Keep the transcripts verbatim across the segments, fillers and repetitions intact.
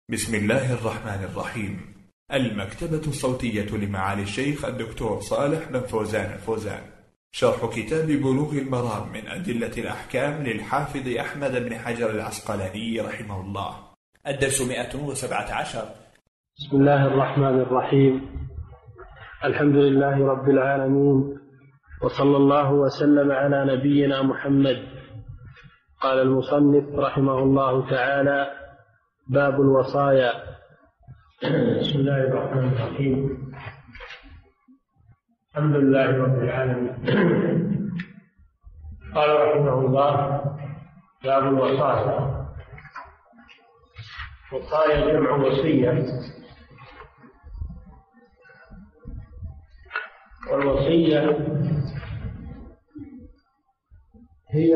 بسم الله الرحمن الرحيم. المكتبة الصوتية لمعالي الشيخ الدكتور صالح بن فوزان الفوزان، شرح كتاب بلوغ المرام من أدلة الأحكام للحافظ أحمد بن حجر العسقلاني رحمه الله. الدرس مئة وسبعة عشر. بسم الله الرحمن الرحيم. الحمد لله رب العالمين، وصلى الله وسلم على نبينا محمد. قال المصنف رحمه الله تعالى: باب الوصايا. بسم الله الرحمن الرحيم. الحمد لله رب العالمين. قال رحمه الله: باب الوصايا. وصايا جمع وصية، والوصية هي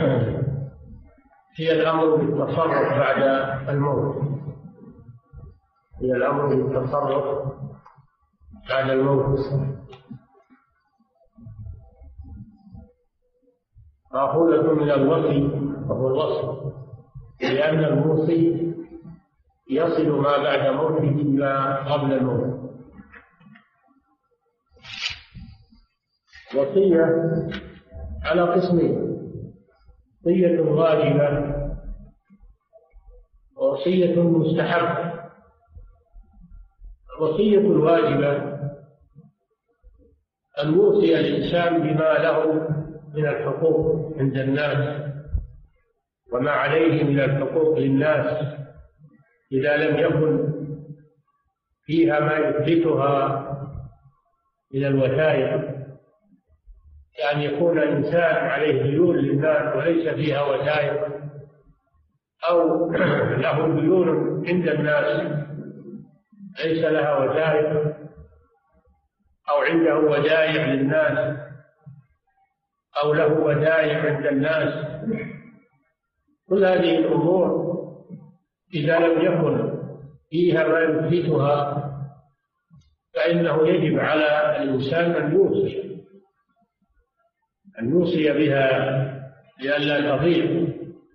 هي الأمر بالتصرف بعد الموت هي الأمر بالتصرف بعد الموت مأخوذة من الوصي، وهو الوصف، لأن الموصي يصل ما بعد موته إلا قبل الموت. وصية على قسمين: وصية واجبة ووصية مستحبة. الوصية الواجبة أن يوصي الإنسان بما له من الحقوق عند الناس وما عليه من الحقوق للناس، إذا لم يكن فيها ما يثبتها من الوثائق، يعني يكون إنسان عليه ديون للناس وليس فيها وثائق، أو له ديون عند الناس ليس لها وثائق، أو عنده ودائع للناس أو له ودائع عند الناس. كل هذه الأمور إذا لم يكن فيها ما يثبتها فإنه يجب على الإنسان أن يوصي أن يوصي بها لئلا تضيع.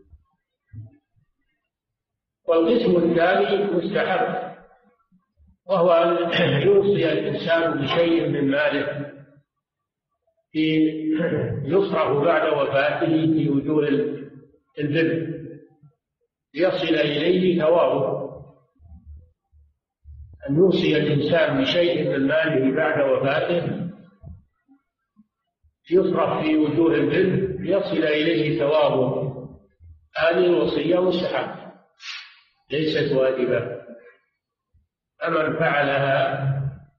والقسم الثاني مستحب، وهو أن يوصي الإنسان بشيء من ماله في يصرف بعد وفاته في وجوه البر ليصل إليه ثوابه. أن يوصي الإنسان بشيء من ماله بعد وفاته يصرف في وجوه البر ليصل إليه ثوابه. هذه الوصية مستحبة ليست واجبة، فمن فعلها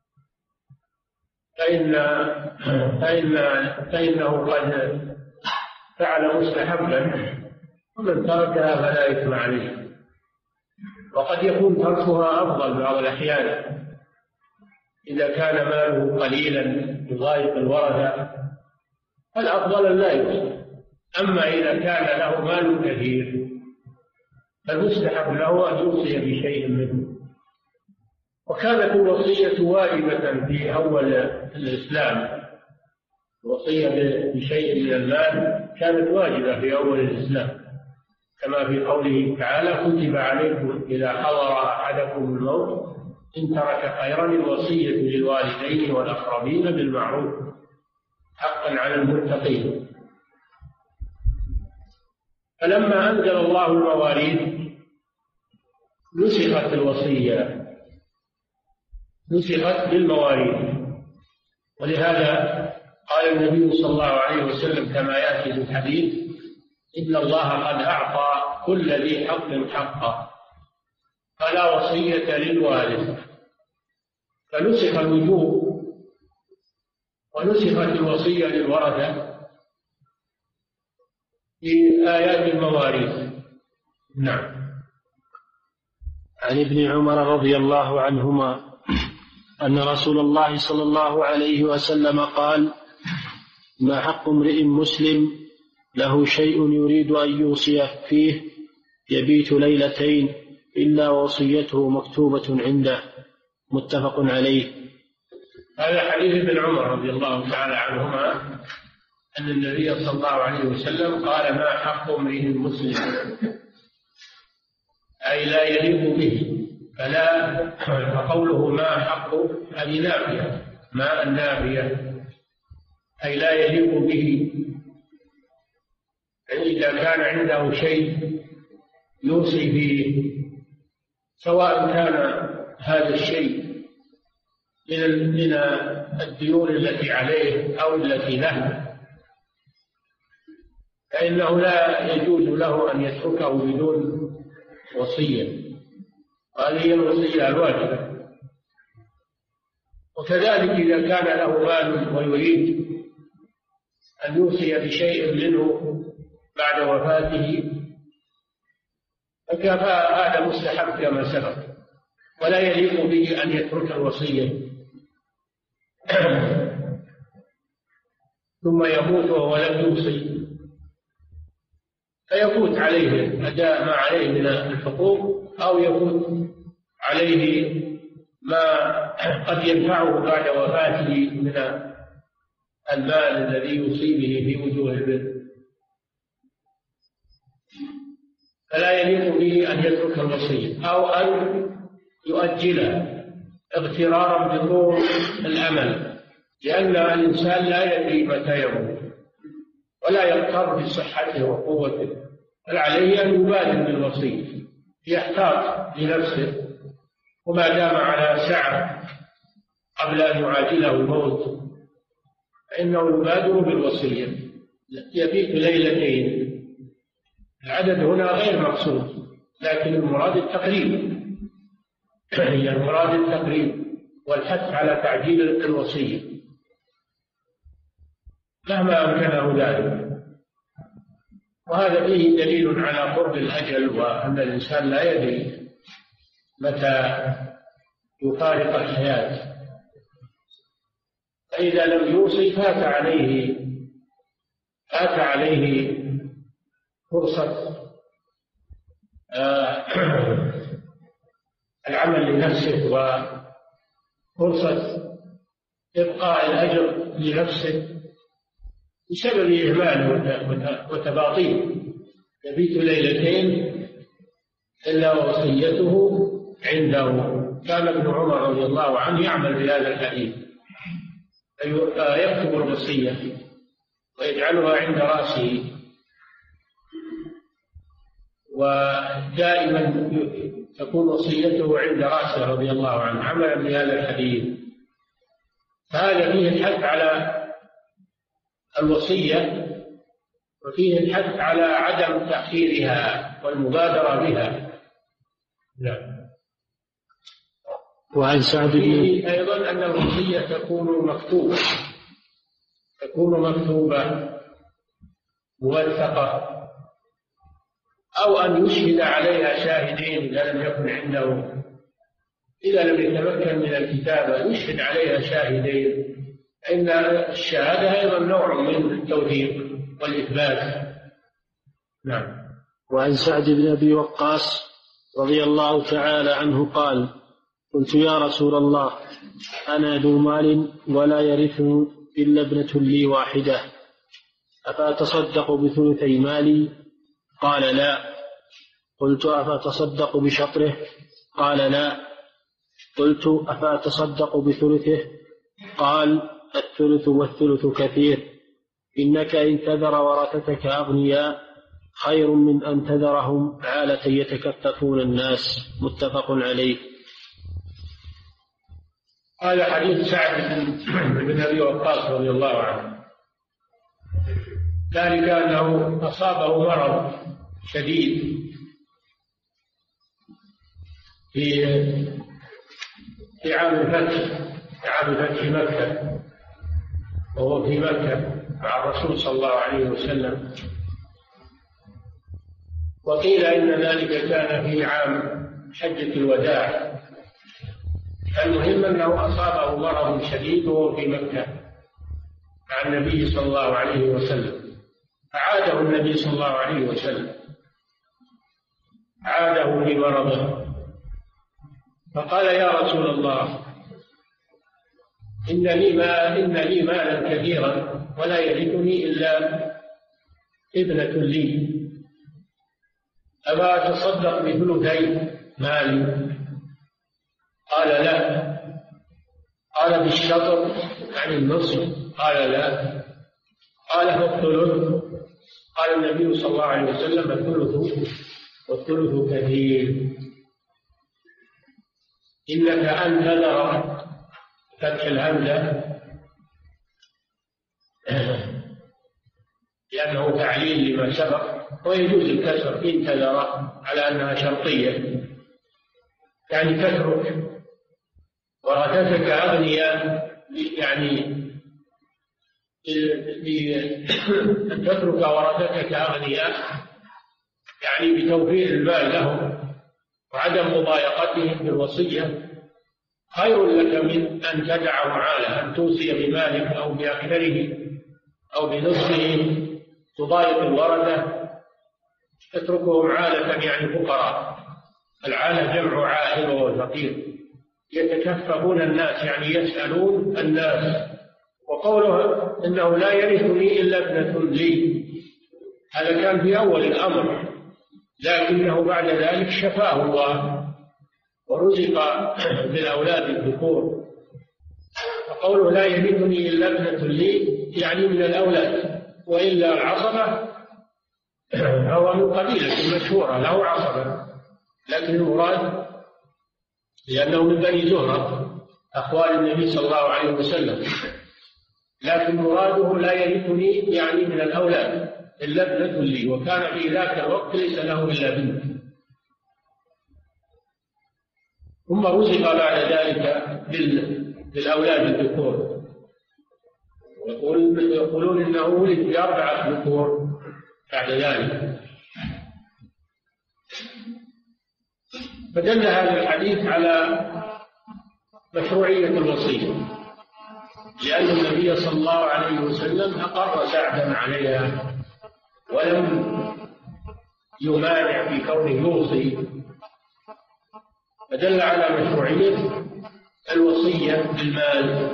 فإن فإن فإنه قد فعل مستحبا، ومن تركها فلا إثم عليه. وقد يكون تركها أفضل بعض الأحيان إذا كان ماله قليلا يضايق الورثة، الأفضل أن لا يوصي. أما إذا كان له مال كثير فالمستحب له أن يوصي بشيء منه. وكانت الوصية واجبة في أول الإسلام، الوصية بشيء من المال كانت واجبة في أول الإسلام، كما في قوله تعالى: كتب عليكم إذا حضر أحدكم الموت إن ترك خيرا الوصية للوالدين والأقربين بالمعروف حقا على المتقين. فلما أنزل الله المواريث نسخت الوصية، نسخت بالمواريث. ولهذا قال النبي صلى الله عليه وسلم كما يأتي في الحديث: إن الله قد أعطى كل ذي حق حقه فلا وصية للوارث. فنسخ الوجوب ونسخت الوصية للورثة في آيات المواريث. نعم. عن ابن عمر رضي الله عنهما أن رسول الله صلى الله عليه وسلم قال: ما حق امرئ مسلم له شيء يريد أن يوصي فيه يبيت ليلتين إلا وصيته مكتوبة عنده. متفق عليه. هذا حديث ابن عمر رضي الله تعالى عنهما أن النبي صلى الله عليه وسلم قال: ما حق امرئ مسلم، أي لا يليق به فلا فقوله ما حق هذه نافية، ما النافية أي لا يليق به. إذا كان عنده شيء يوصي فيه، سواء كان هذا الشيء من من الديون التي عليه أو التي له، فإنه لا يجوز له أن يتركه بدون وصية، وهذه هي الوصية الواجبة. وكذلك إذا كان له مال ويريد أن يوصي بشيء منه بعد وفاته، فهذا مستحب كما سبق، ولا يليق به أن يترك الوصية ثم يموت وهو لم يوصي، فيفوت عليه أداء ما عليه من الحقوق، أو يفوت عليه ما قد ينفعه بعد وفاته من المال الذي يوصي به في وجوه البر، فلا يليق به أن يترك الوصية أو أن يؤجلها اغترارا بطول الأمل، لأن الإنسان لا يدري متى يموت ولا يغتر بصحته وقوته، بل عليه أن يبادر بالوصية، يحتاط لنفسه، وما دام على سعة قبل أن يعاجله الموت فإنه يبادر بالوصية. يبيت ليلتين، العدد هنا غير مقصود، لكن المراد التقريب، هي المراد التقريب والحث على تعجيل الوصية مهما أمكنه ذلك. وهذا فيه دليل على قرب الأجل، وأن الإنسان لا يدري متى يفارق الحياة، فإذا لم يوصي فات عليه فات عليه فرصة العمل لنفسه وفرصة إبقاء الأجر لنفسه بسبب إهماله وتباطيه. يبيت ليلتين إلا وصيته عنده. كان ابن عمر رضي الله عنه يعمل بهذا الحديث، يكتب الوصية ويجعلها عند رأسه، ودائما تكون وصيته عند رأسه رضي الله عنه عملا بهذا الحديث. فهذا فيه الحث على الوصية، وفيه الحث على عدم تأخيرها والمبادرة بها. نعم. وعن سعد بن أيضا أن الوصية تكون مكتوبة تكون مكتوبة موثقة، أو أن يشهد عليها شاهدين إذا لم يكن عنده إذا لم يتمكن من الكتابة يشهد عليها شاهدين، إن الشهادة أيضا نوع من التوثيق والإثبات. نعم. وعن سعد بن أبي وقاص رضي الله تعالى عنه قال: قلت يا رسول الله، أنا ذو مال ولا يرثني إلا ابنة لي واحدة، أفأتصدق بثلثي مالي؟ قال لا. قلت أفأتصدق بشطره؟ قال لا. قلت أفأتصدق بثلثه؟ قال الثلث والثلث كثير، إنك إن تذر ورثتك أغنياء خير من أن تذرهم عالة يتكففون الناس. متفق عليه. هذا حديث سعد بن أبي وقاص رضي الله عنه، ذلك أنه أصابه مرض شديد في في عام الفتح في عام فتح مكة، وهو في مكة مع الرسول صلى الله عليه وسلم. وقيل إن ذلك كان في عام حجة الوداع. المهم أنه أصابه مرض شديد وهو في مكة مع النبي صلى الله عليه وسلم، فعاده النبي صلى الله عليه وسلم عاده بمرضه، فقال يا رسول الله، إن لي ما إن لي مالا كثيرا ولا يرثني إلا ابنة لي، أما أتصدق بثلثي مالي؟ قال لا. قال بالشطر يعني النصف؟ قال لا. قال فالثلث؟ قال النبي صلى الله عليه وسلم الثلث والثلث كثير. إنك أن تذر فتح الهمزة لأنه تعليل لما سبق، ويجوز الكسر إن تذر على أنها شرطية، يعني تترك ورثتك أغنياء، يعني أن تترك ورثتك أغنياء يعني بتوفير المال لهم وعدم مضايقتهم بالوصية خير لك من أن تدعهم عالة، أن توصي بمالك أو بأكثره أو بنصفه تضايق الورثة تتركهم عالة يعني فقراء. العالة جمع عائل وهو فقير، يتكففون الناس يعني يسألون الناس. وقوله إنه لا يرثني إلا ابنة لي، هذا كان في أول الأمر، لكنه بعد ذلك شفاه الله ورزق بالأولاد الذكور. فقوله لا يرثني إلا ابنة لي يعني من الأولاد، وإلا العصبة هو من قبيلة مشهورة له عصبة، لكن المراد لأنه من بني زهرة أخوال النبي صلى الله عليه وسلم، لكن مراده لا يرثني يعني من الأولاد إلا ابنة لي، وكان في ذاك الوقت ليس له إلا بنت. ثم رزق بعد ذلك بالأولاد الذكور، يقولون إنه ولد بأربعة ذكور بعد ذلك. فدل هذا الحديث على مشروعية الوصية، لأن النبي صلى الله عليه وسلم أقر سعدا عليها ولم يمانع في كونه يوصي، فدل على مشروعية الوصية بالمال.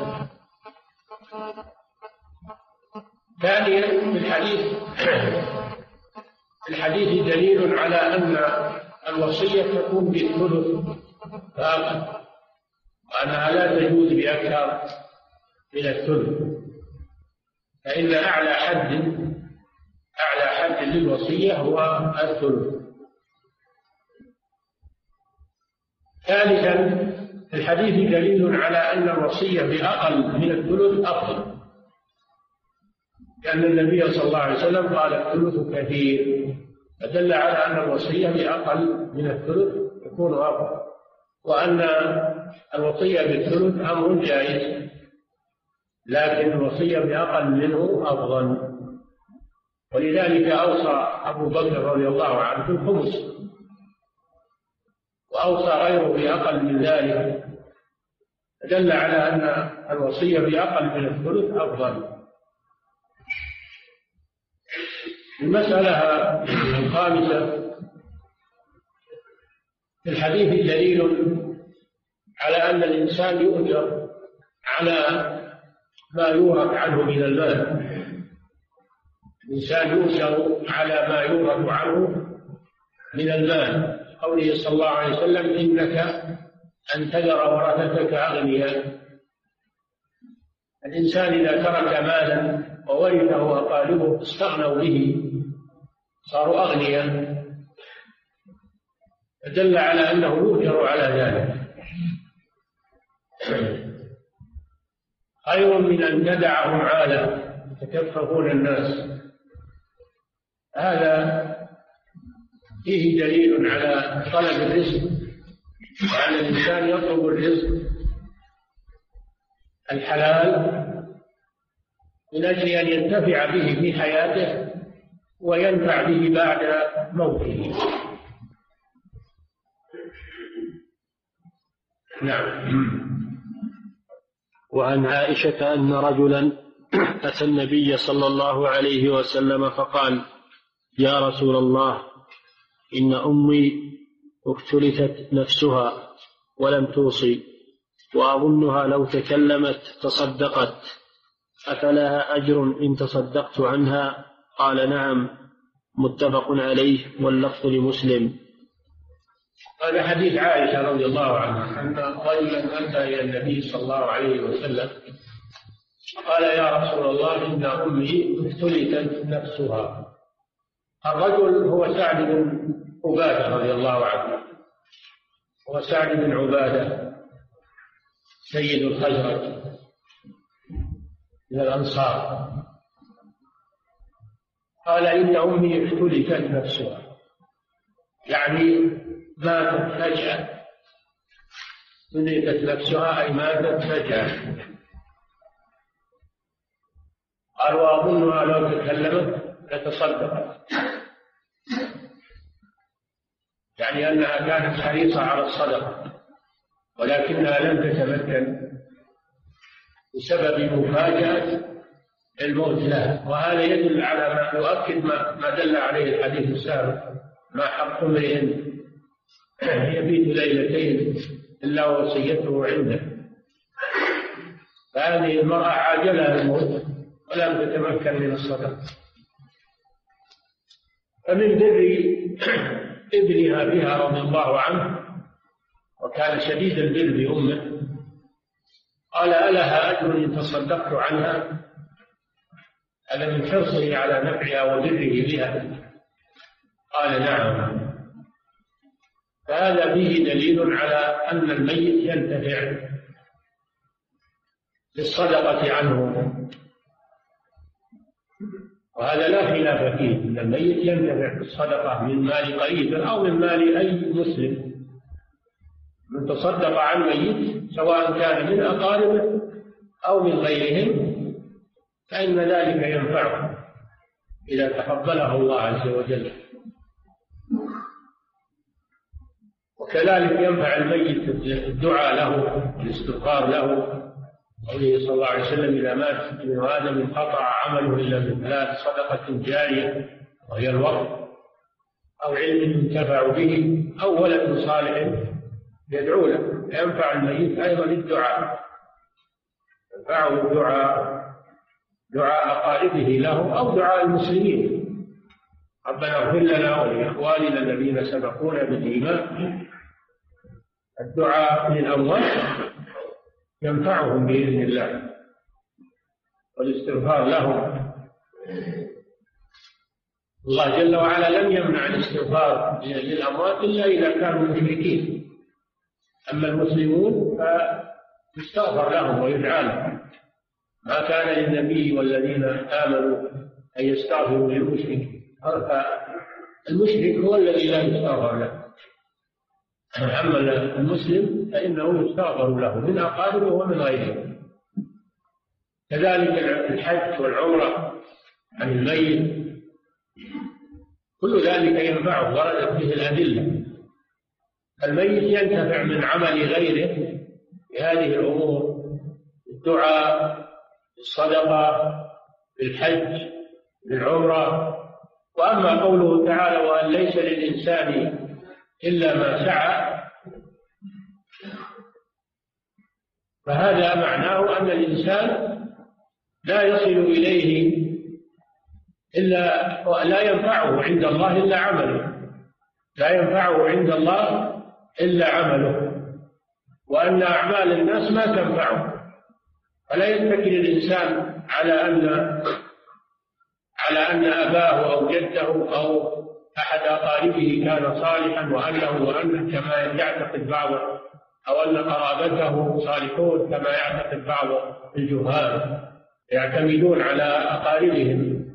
ثانيا في الحديث الحديث دليل على أن الوصية تكون بالثلث فقط، وأنها لا تجوز بأكثر من الثلث، فإن أعلى حد أعلى حد للوصية هو الثلث. ثالثا الحديث دليل على أن الوصية بأقل من الثلث أفضل، لأن النبي صلى الله عليه وسلم قال الثلث كثير، فدل على أن الوصية بأقل من الثلث يكون أفضل، وأن الوصية بالثلث أمر جائز، لكن الوصية بأقل منه أفضل. ولذلك أوصى أبو بكر رضي الله عنه بالخمس، وأوصى غيره بأقل من ذلك، دل على أن الوصية بأقل من الثلث أفضل. المسألة الخامسة في الحديث دليل على أن الإنسان يؤجر على ما يورث عنه من المال. الإنسان يؤجر على ما يورث عنه من المال، قوله صلى الله عليه وسلم إنك أن تذر ورثتك أغنياء. الإنسان إذا ترك مالا وورثه أقاربه استغنوا به صاروا أغنياء، فدل على أنه يؤجر على ذلك، خير من أن تدعهم عالة يتكففون الناس. هذا فيه دليل على طلب الرزق، وأن الإنسان يطلب الرزق الحلال من أجل أن ينتفع به في حياته وينفع به بعد موته. نعم. وعن عائشة أن رجلا أتى النبي صلى الله عليه وسلم فقال: يا رسول الله، إن أمي افتلتت نفسها ولم توصي، وأظنها لو تكلمت تصدقت، أفلها أجر إن تصدقت عنها؟ قال: نعم. متفق عليه، واللفظ لمسلم. هذا حديث عائشة رضي الله عنها أن رجلا أتى إلى النبي صلى الله عليه وسلم قال يا رسول الله إن أمي افتلتت نفسها. الرجل هو سعد بن عبادة رضي الله عنه، هو سعد بن عبادة سيد الخزرج من الأنصار. قال إن أمي افتلتت نفسها، يعني ماتت فجأة. افتلتت نفسها أي ماتت فجأة. قال وأظنها لو تكلمت لتصدقت، يعني أنها كانت حريصة على الصدقة ولكنها لم تتمكن بسبب مفاجأة الموت لها. وهذا يدل على ما يؤكد ما, ما دل عليه الحديث السابق: ما حق امرئ يبيت ليلتين إلا وصيته عنده. فهذه المرأة عاجلها الموت ولم تتمكن من الصدقة. فمن بر ابنها بها رضي الله عنه، وكان شديد البر بأمه، قال ألها أجر إن تصدقت عنها؟ هذا من حرصه على نفعها وبره بها. قال نعم. فهذا فيه دليل على أن الميت ينتفع بالصدقة عنه، وهذا لا خلاف فيه، أن الميت ينتفع بالصدقة من مال قريب أو من مال أي مسلم. من تصدق عن ميت سواء كان من أقاربه أو من غيرهم فإن ذلك ينفعه إذا تقبله الله عز وجل. وكذلك ينفع الميت الدعاء له والاستغفار له. قوله صلى الله عليه وسلم: إذا مات ابن آدم انقطع عمله إلا من ثلاث: صدقة جارية وهي الوقف، أو علم ينتفع به، أو ولد صالح يدعو له. ينفع الميت أيضا الدعاء، ينفعه الدعاء، دعاء أقاربه له أو دعاء المسلمين: ربنا اغفر لنا ولإخواننا الذين سبقونا بالإيمان. الدعاء للأموات ينفعهم بإذن الله، والاستغفار لهم. الله جل وعلا لم يمنع الاستغفار للأموات إلا إذا كانوا مشركين. أما المسلمون فيستغفر لهم ويدعى لهم. ما كان للنبي والذين آمنوا أن يستغفروا للمشرك. المشرك هو الذي لا يستغفر له، أما المسلم فإنه يستغفر له من أقاربه ومن غيره. كذلك الحج والعمرة عن الميت كل ذلك ينفعه، وردت به الأدلة. الميت ينتفع من عمل غيره في هذه الأمور: الدعاء، الصدقة، الحج، العمرة. وأما قوله تعالى: وأن ليس للإنسان إلا ما سعى، فهذا معناه أن الإنسان لا يصل إليه إلا لا ينفعه عند الله إلا عمله، لا ينفعه عند الله إلا عمله، وأن أعمال الناس ما تنفعه. فلا يتكل الإنسان على أن على أن أباه أو جده أو أحد أقاربه كان صالحا وأنه وأنه كما يعتقد بعض، أو أن قرابته صالحون كما يعتقد بعض الجهال يعتمدون على أقاربهم.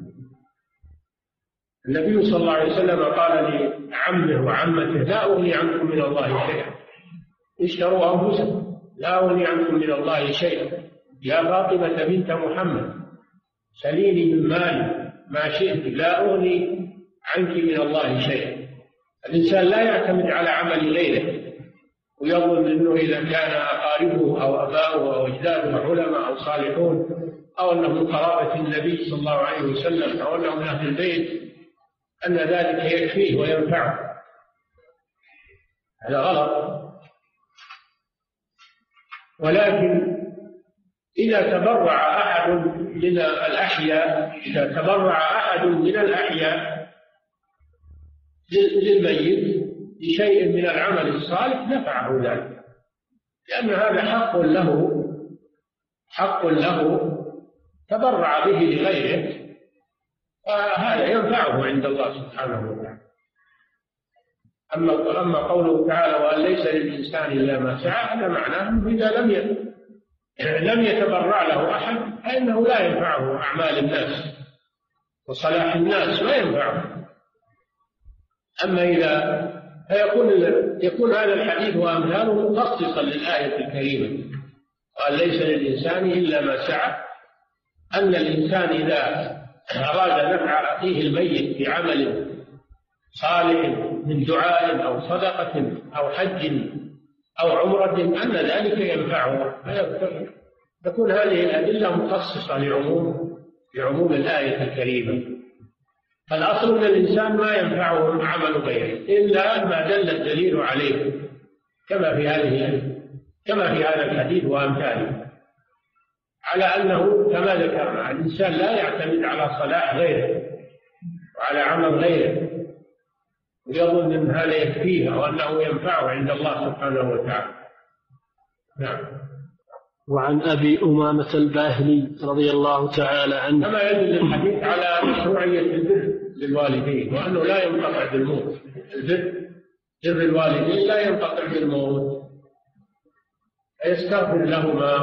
النبي صلى الله عليه وسلم قال لعمه وعمته: لا أغني عنكم من الله شيئا، اشتروا أنفسكم، لا أغني عنكم من الله شيئا. يا فاطمة بنت محمد سليني من مالي ما شئت، لا أغني عنك من الله شيئا. الإنسان لا يعتمد على عمل غيره ويظن أنه إذا كان أقاربه أو أباؤه أو أجداده علماء أو صالحون أو أنه من قرابة النبي صلى الله عليه وسلم أو أنه من أهل البيت أن ذلك يكفيه وينفعه. هذا غلط. ولكن إذا تبرع أحد من الأحياء إذا تبرع أحد من الأحياء للميت بشيء من العمل الصالح نفعه ذلك، لأن هذا حق له، حق له تبرع به لغيره، فهذا ينفعه عند الله سبحانه وتعالى. أما أما قوله تعالى وأن ليس للإنسان إلا ما سعى، هذا معناه إذا لم لم يتبرع له أحد فإنه لا ينفعه أعمال الناس وصلاح الناس، ما ينفعه. أما إذا فيكون يكون هذا الحديث وأمثاله مخصصا للآية الكريمة وأن ليس للإنسان إلا ما سعى، أن الإنسان إذا أراد نفع أخيه الميت بعمل صالح من دعاء أو صدقة أو حج أو عمرة أن ذلك ينفعه، تكون هذه الأدلة مخصصة لعموم لعموم الآية الكريمة. فالأصل أن الإنسان ما ينفعه عمل غيره إلا ما دل الدليل عليه، كما في هذه كما في هذا الحديث وأمثاله، على أنه كما ذكرنا الإنسان لا يعتمد على صلاح غيره وعلى عمل غيره ويظن أن هذا يكفيه وأنه ينفعه عند الله سبحانه وتعالى. نعم. وعن أبي أمامة الباهلي رضي الله تعالى عنه كما يدل الحديث على مشروعية البر للوالدين وأنه لا ينقطع بالموت، البر بر الوالدين لا ينقطع بالموت، فيستغفر لهما،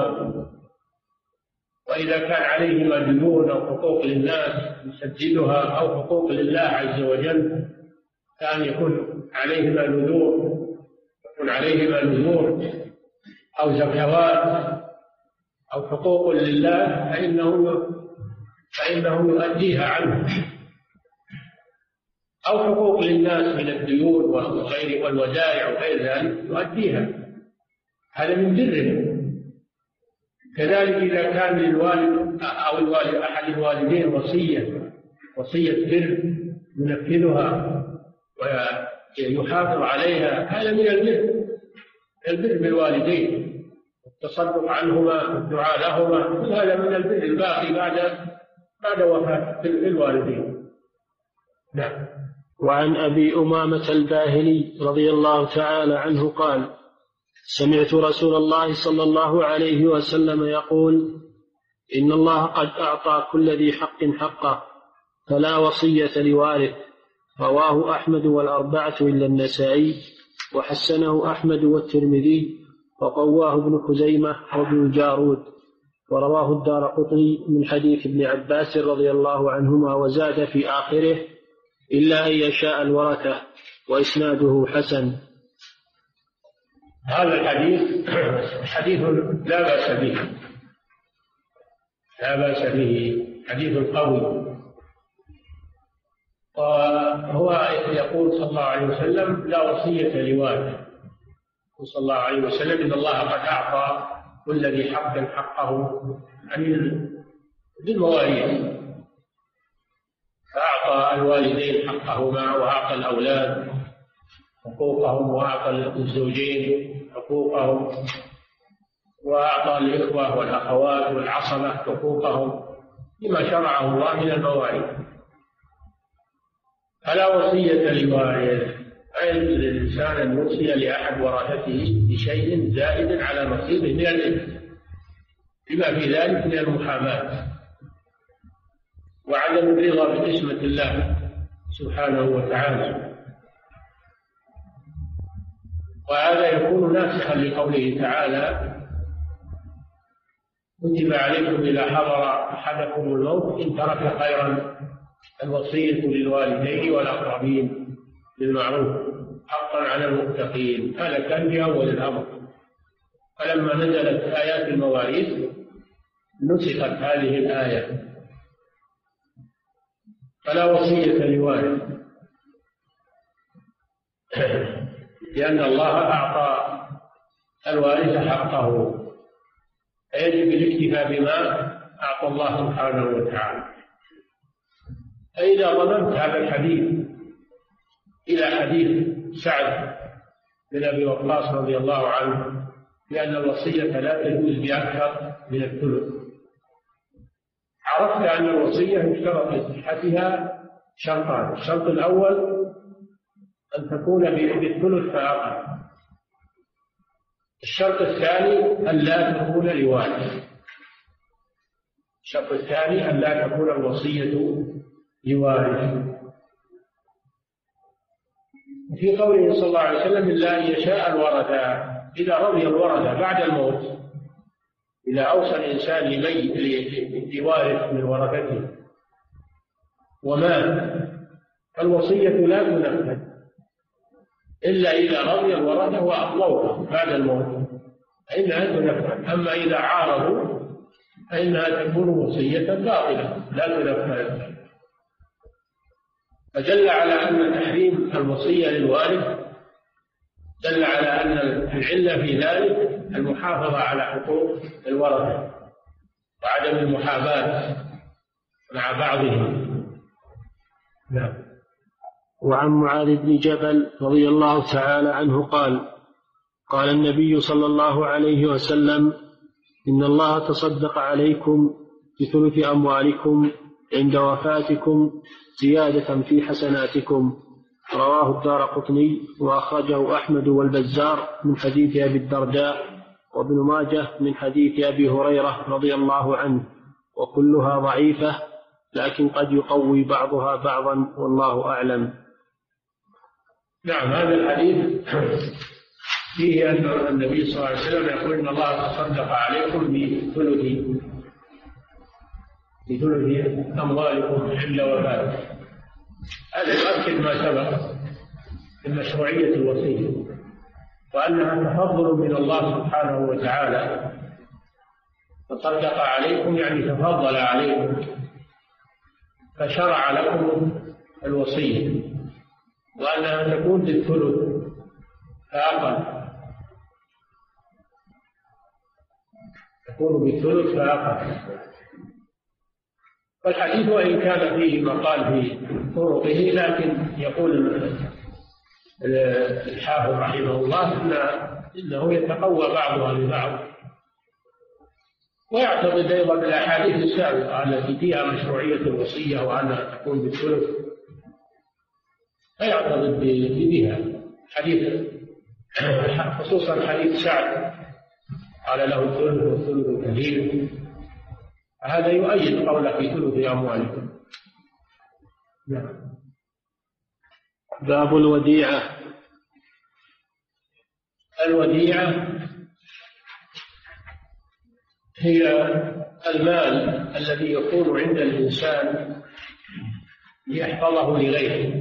وإذا كان عليهما ديون أو حقوق للناس يسددها أو حقوق لله عز وجل، كان يكون عليهما نذور يكون عليهما نذور أو زكوات أو حقوق لله فإنه فإنه يؤديها عنه، أو حقوق للناس من الديون وغير والودائع وغير ذلك يؤديها، هذا من بره. كذلك إذا كان للوالد أو الوالد أحد الوالدين وصية وصية بر ينفذها ويحافظ عليها، هذا من البر، البر بالوالدين، التصدق عنهما والدعاء لهما، هذا من البر الباقي بعد بعد وفاة الوالدين. نعم. وعن أبي أمامة الباهلي رضي الله تعالى عنه قال: سمعت رسول الله صلى الله عليه وسلم يقول: إن الله قد أعطى كل ذي حق حقه فلا وصية لوارث. رواه أحمد والأربعة إلا النسائي، وحسنه أحمد والترمذي، وقواه ابن خزيمة وابن الجارود، ورواه الدارقطني من حديث ابن عباس رضي الله عنهما، وزاد في آخره: إلا أن يشاء الورثة، وإسناده حسن. هذا الحديث حديث لا بأس به، لا بأس به، حديث قوي. وهو يقول صلى الله عليه وسلم: لا وصية لوارث. صلى الله عليه وسلم: إن الله قد أعطى كل ذي حق حقه عن بالمواريث، فأعطى الوالدين حقهما، وأعطى الأولاد حقوقهم، وأعطى الزوجين حقوقهم، وأعطى الإخوة والأخوات والعصبة حقوقهم بما شرعه الله من المواريث. فلا وصية لوارث، أي للإنسان أن يوصي لأحد ورثته بشيء زائد على نصيبه من الإرث بما في ذلك من المحاماة وعدم الرضا بقسمة الله سبحانه وتعالى. وهذا يكون ناسخا لقوله تعالى: كتب عليكم إذا حضر أحدكم الموت إن ترك خيرا الوصية للوالدين والأقربين بالمعروف حقا على المتقين. هذا كان في أول الأمر، فلما نزلت آيات المواريث نسخت هذه الآية. فلا وصية لوارث، لأن الله أعطى الوارث حقه، فيجب الاكتفاء بما أعطى الله سبحانه وتعالى. فإذا ضممت هذا الحديث إلى حديث سعد بن أبي وقاص رضي الله عنه بأن الوصية لا تجوز بأكثر من الثلث، عرفت أن الوصية يشترط لصحتها شرطان: الشرط الأول أن تكون بالثلث فأقل. الشرط الثاني أن لا تكون لوارث. الشرط الثاني أن لا تكون الوصية لوارث. في قوله صلى الله عليه وسلم إلا أن يشاء الورثة، إذا رضي الورثة بعد الموت، إذا أوصى الإنسان لميت لوارث من ورثته ومات، فالوصية لا تنفذ إلا إذا رضي الورثة وأمضوها بعد الموت، فإنها تنفذ. أما إذا عارضوا فإنها تكون وصية باطلة لا تنفذ. فدل على أن تحريم الوصية للوارث دل على أن العلة في ذلك المحافظة على حقوق الورثة وعدم المحاباة مع بعضهم. نعم. وعن معاذ بن جبل رضي الله تعالى عنه قال قال النبي صلى الله عليه وسلم إن الله تصدق عليكم بثلث أموالكم عند وفاتكم زيادة في حسناتكم. رواه الدارقطني وأخرجه أحمد والبزار من حديث أبي الدرداء، وابن ماجه من حديث أبي هريرة رضي الله عنه، وكلها ضعيفة لكن قد يقوي بعضها بعضا والله أعلم. نعم. هذا الحديث فيه أن النبي صلى الله عليه وسلم يقول إن الله تصدق عليكم بثلث بثلث أموالكم عند وفاتكم. هذا يؤكد ما سبق من مشروعية الوصية، وأنها تفضل من الله سبحانه وتعالى. تصدق عليكم يعني تفضل عليكم، فشرع لكم الوصية، وأنها تكون بالثلث فأقل، تكون بالثلث فأقل. والحديث وإن كان فيه مقال في طرقه، لكن يقول الحافظ رحمه الله إنه يتقوى بعضها ببعض، ويعتقد أيضا بالأحاديث السابقة التي فيها مشروعية الوصية وأنها تكون بالثلث، فيعتقد بها حديث خصوصا حديث سعد قال له الثلث والثلث كثير، هذا يؤيد قوله في ثلث أموالكم. نعم. باب الوديعة. الوديعة هي المال الذي يكون عند الإنسان ليحفظه لغيره.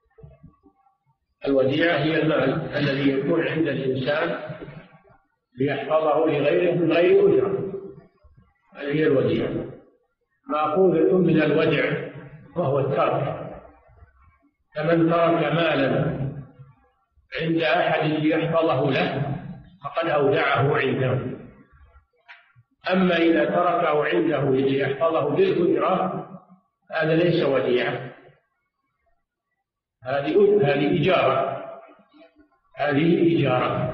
الوديعة هي المال الذي يكون عند الإنسان ليحفظه لغيره من غير أجرة، هذه هي الوديعة. مأخوذة من الودع وهو الترك، فمن ترك مالا عند أحد ليحفظه له فقد أودعه عنده. أما إذا تركه عنده ليحفظه بالأجرة هذا ليس وديعة، هذه هذه إجارة، هذه إجارة.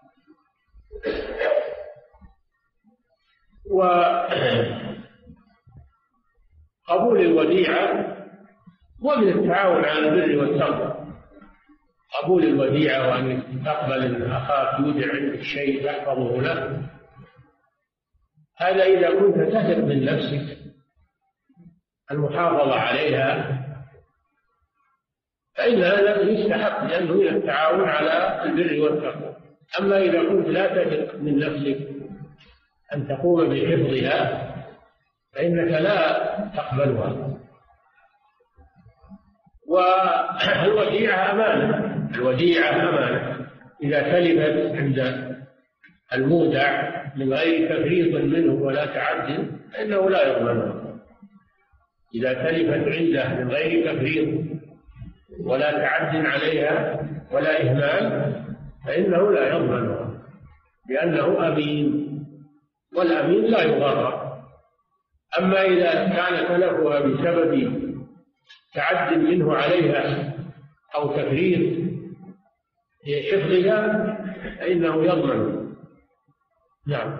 وقبول الوديعة ومن التعاون على البر والتقوى. قبول الوديعة وأن تقبل أن أخاك يودع عندك شيء تحفظه له، هذا إذا كنت تثق من نفسك المحافظة عليها فإن هذا يستحق، لأنه من التعاون على البر والتقوى. أما إذا كنت لا تثق من نفسك أن تقوم بحفظها فإنك لا تقبلها. والوديعة أمانة، الوديعة أمانة إذا تلفت عند المودع من غير تفريط منه ولا تعد فإنه لا يضمنها. إذا تلفت عنده من غير تفريط ولا تعد عليها ولا إهمال فإنه لا يضمنها، لأنه أمين، والأمين لا يغرر. أما إذا كان تلفها بسبب تعد منه عليها أو تفريط في حفظها فإنه يضمن. نعم.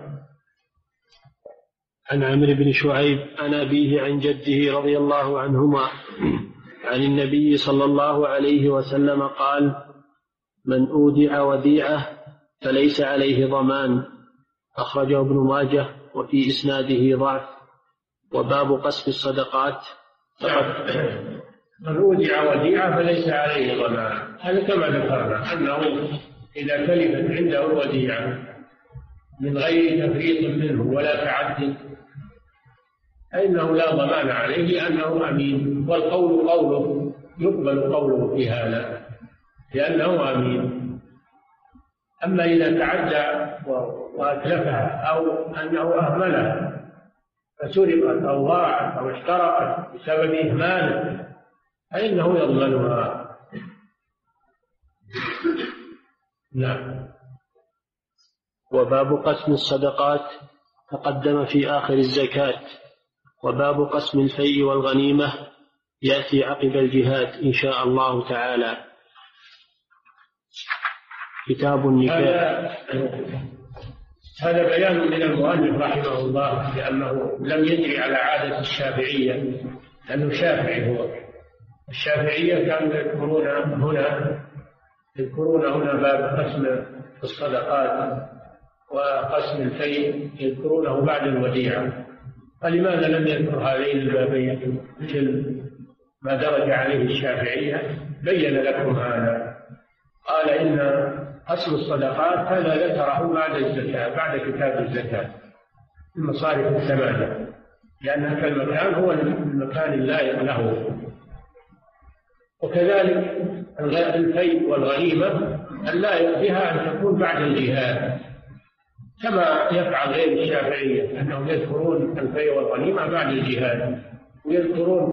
عن عمرو بن شعيب عن أبيه عن جده رضي الله عنهما عن النبي صلى الله عليه وسلم قال: من أودع وديعة فليس عليه ضمان. أخرجه ابن ماجه وفي إسناده ضعف. وباب قسم الصدقات. من أودع وديعة فليس عليه ضمان، هذا كما ذكرنا أنه إذا تلفت عنده وديعة من غير تفريط منه ولا تعد فإنه لا ضمان عليه لأنه أمين، والقول قوله، يقبل قوله في هذا لأنه أمين. أما إذا تعدى وأتلفها أو أنه أهملها فسرقت أو ضاعت أو احترقت بسبب إهماله فإنه يضمنها. نعم. وباب قسم الصدقات تقدم في آخر الزكاة. وباب قسم الفيء والغنيمة يأتي عقب الجهاد إن شاء الله تعالى. كتاب النكاح. هذا, هذا بيان من المؤلف رحمه الله لأنه لم يجري على عادة الشافعية، لأنه شافعي هو. الشافعية كانوا يذكرون هنا يذكرون هنا باب قسم الصدقات وقسم الفيء يذكرونه بعد الوديعة، فلماذا لم يذكر هذين البابين مثل ما درج عليه الشافعية؟ بين لكم هذا. قال إن قسم الصدقات هذا ذكره بعد الزكاة، بعد كتاب الزكاة المصارف الثمانية، لأن هذا المكان هو المكان اللائق له. وكذلك الفيء والغنيمة اللائق بها أن تكون بعد الجهاد، كما يفعل غير الشافعية أنهم يذكرون الفيء والغنيمة بعد الجهاد ويذكرون